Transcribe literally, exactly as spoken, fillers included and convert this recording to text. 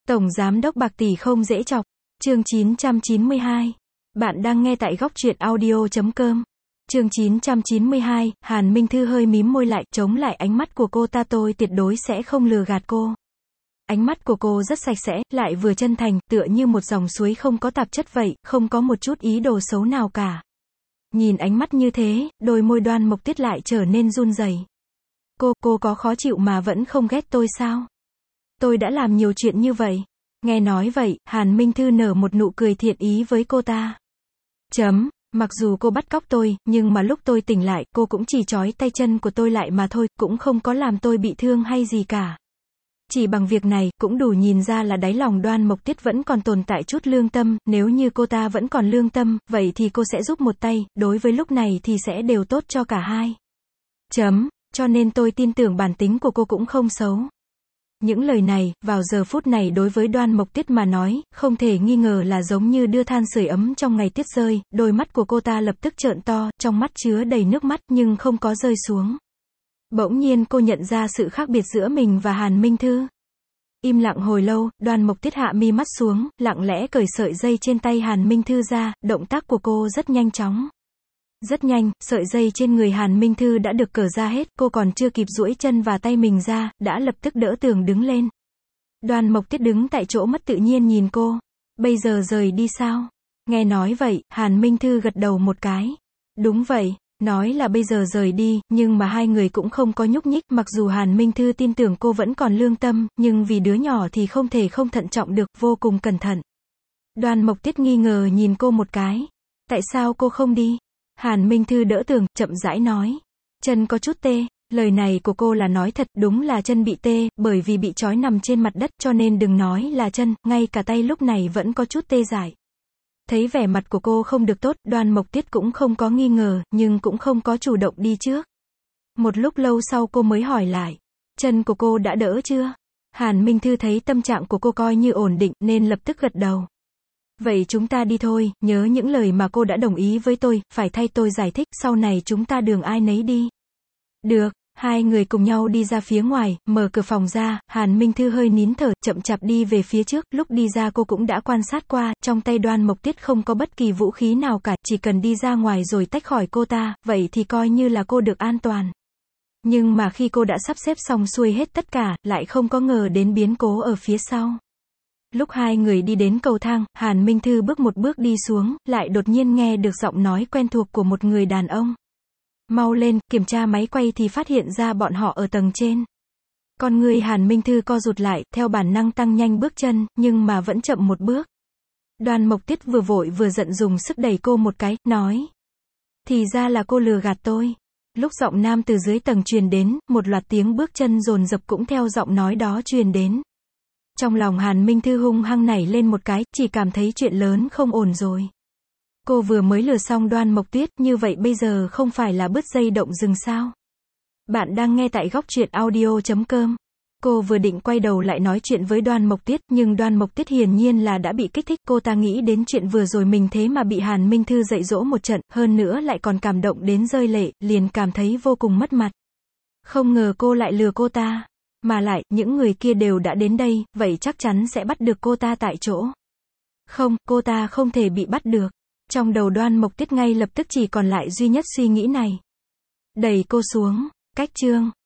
Tổng Giám đốc bạc tỷ không dễ chọc. Chương chín trăm chín mươi hai. Bạn đang nghe tại góc truyện audio chấm com. Chương chín trăm chín mươi hai, Hàn Minh Thư hơi mím môi lại, chống lại ánh mắt của cô ta, tôi tuyệt đối sẽ không lừa gạt cô. Ánh mắt của cô rất sạch sẽ, lại vừa chân thành, tựa như một dòng suối không có tạp chất vậy, không có một chút ý đồ xấu nào cả. Nhìn ánh mắt như thế, đôi môi Đoan Mộc Tuyết lại trở nên run rẩy. Cô, cô có khó chịu mà vẫn không ghét tôi sao? Tôi đã làm nhiều chuyện như vậy. Nghe nói vậy, Hàn Minh Thư nở một nụ cười thiện ý với cô ta. Chấm, mặc dù cô bắt cóc tôi, nhưng mà lúc tôi tỉnh lại, cô cũng chỉ trói tay chân của tôi lại mà thôi, cũng không có làm tôi bị thương hay gì cả. Chỉ bằng việc này, cũng đủ nhìn ra là đáy lòng Đoan Mộc Tuyết vẫn còn tồn tại chút lương tâm, nếu như cô ta vẫn còn lương tâm, vậy thì cô sẽ giúp một tay, đối với lúc này thì sẽ đều tốt cho cả hai. Chấm, cho nên tôi tin tưởng bản tính của cô cũng không xấu. Những lời này, vào giờ phút này đối với Đoan Mộc Tuyết mà nói, không thể nghi ngờ là giống như đưa than sưởi ấm trong ngày tuyết rơi, đôi mắt của cô ta lập tức trợn to, trong mắt chứa đầy nước mắt nhưng không có rơi xuống. Bỗng nhiên cô nhận ra sự khác biệt giữa mình và Hàn Minh Thư. Im lặng hồi lâu, Đoan Mộc Tuyết hạ mi mắt xuống, lặng lẽ cởi sợi dây trên tay Hàn Minh Thư ra, động tác của cô rất nhanh chóng. Rất nhanh, sợi dây trên người Hàn Minh Thư đã được cởi ra hết, cô còn chưa kịp duỗi chân và tay mình ra, đã lập tức đỡ tường đứng lên. Đoan Mộc Tuyết đứng tại chỗ mất tự nhiên nhìn cô. Bây giờ rời đi sao? Nghe nói vậy, Hàn Minh Thư gật đầu một cái. Đúng vậy, nói là bây giờ rời đi, nhưng mà hai người cũng không có nhúc nhích, mặc dù Hàn Minh Thư tin tưởng cô vẫn còn lương tâm, nhưng vì đứa nhỏ thì không thể không thận trọng được, vô cùng cẩn thận. Đoan Mộc Tuyết nghi ngờ nhìn cô một cái. Tại sao cô không đi? Hàn Minh Thư đỡ tường, chậm rãi nói. Chân có chút tê. Lời này của cô là nói thật, đúng là chân bị tê, bởi vì bị trói nằm trên mặt đất, cho nên đừng nói là chân, ngay cả tay lúc này vẫn có chút tê dại. Thấy vẻ mặt của cô không được tốt, Đoan Mộc Tuyết cũng không có nghi ngờ, nhưng cũng không có chủ động đi trước. Một lúc lâu sau cô mới hỏi lại. Chân của cô đã đỡ chưa? Hàn Minh Thư thấy tâm trạng của cô coi như ổn định, nên lập tức gật đầu. Vậy chúng ta đi thôi, nhớ những lời mà cô đã đồng ý với tôi, phải thay tôi giải thích, sau này chúng ta đường ai nấy đi. Được, hai người cùng nhau đi ra phía ngoài, mở cửa phòng ra, Hàn Minh Thư hơi nín thở, chậm chạp đi về phía trước, lúc đi ra cô cũng đã quan sát qua, trong tay Đoan Mộc Tuyết không có bất kỳ vũ khí nào cả, chỉ cần đi ra ngoài rồi tách khỏi cô ta, vậy thì coi như là cô được an toàn. Nhưng mà khi cô đã sắp xếp xong xuôi hết tất cả, lại không có ngờ đến biến cố ở phía sau. Lúc hai người đi đến cầu thang, Hàn Minh Thư bước một bước đi xuống, lại đột nhiên nghe được giọng nói quen thuộc của một người đàn ông. Mau lên, kiểm tra máy quay thì phát hiện ra bọn họ ở tầng trên. Con người Hàn Minh Thư co rụt lại, theo bản năng tăng nhanh bước chân, nhưng mà vẫn chậm một bước. Đoan Mộc Tuyết vừa vội vừa giận dùng sức đẩy cô một cái, nói. Thì ra là cô lừa gạt tôi. Lúc giọng nam từ dưới tầng truyền đến, một loạt tiếng bước chân dồn dập cũng theo giọng nói đó truyền đến. Trong lòng Hàn Minh Thư hung hăng nảy lên một cái, chỉ cảm thấy chuyện lớn không ổn rồi. Cô vừa mới lừa xong Đoan Mộc Tuyết, như vậy bây giờ không phải là bứt dây động rừng sao? Bạn đang nghe tại góc truyện audio chấm com. Cô vừa định quay đầu lại nói chuyện với Đoan Mộc Tuyết, nhưng Đoan Mộc Tuyết hiển nhiên là đã bị kích thích, cô ta nghĩ đến chuyện vừa rồi mình thế mà bị Hàn Minh Thư dạy dỗ một trận, hơn nữa lại còn cảm động đến rơi lệ, liền cảm thấy vô cùng mất mặt. Không ngờ cô lại lừa cô ta. Mà lại, những người kia đều đã đến đây, vậy chắc chắn sẽ bắt được cô ta tại chỗ. Không, cô ta không thể bị bắt được. Trong đầu Đoan Mộc Tuyết ngay lập tức chỉ còn lại duy nhất suy nghĩ này. Đẩy cô xuống. Cách chương